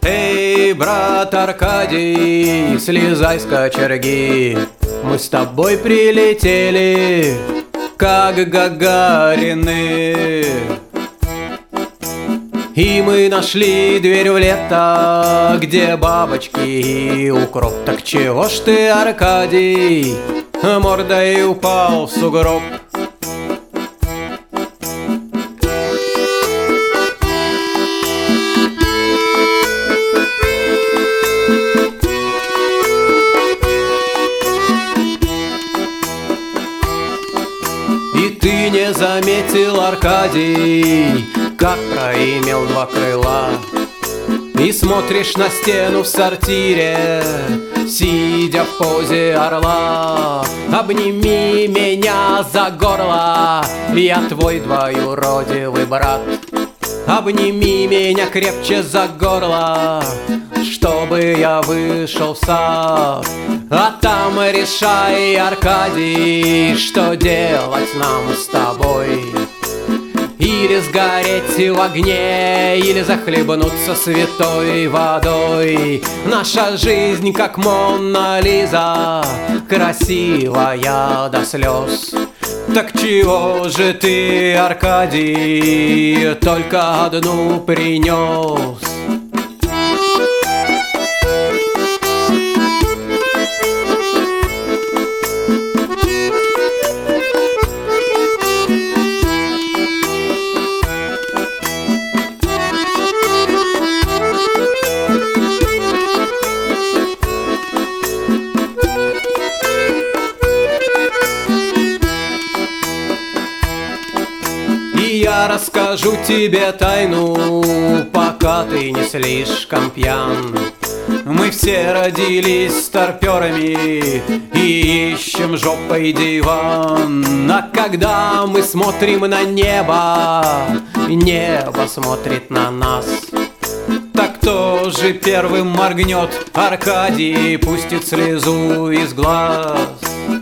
Эй, брат Аркадий, слезай с кочерги. Мы с тобой прилетели, как Гагарины. И мы нашли дверь в лето, где бабочки и укроп. Так чего ж ты, Аркадий, мордой упал в сугроб? И ты не заметил, Аркадий, как проимел два крыла. И смотришь на стену в сортире, сидя в позе орла. Обними меня за горло, я твой двоюродивый брат. Обними меня крепче за горло, чтобы я вышел в сад. А там решай, Аркадий, что делать нам с тобой. Или сгореть в огне, или захлебнуться святой водой. Наша жизнь как Мона Лиза, красивая до слез. Так чего же ты, Аркадий, только одну принес? Я расскажу тебе тайну, пока ты не слишком пьян. Мы все родились старперами и ищем жопой диван. А когда мы смотрим на небо, небо смотрит на нас. Так кто же первым моргнет, Аркадий, пустит слезу из глаз?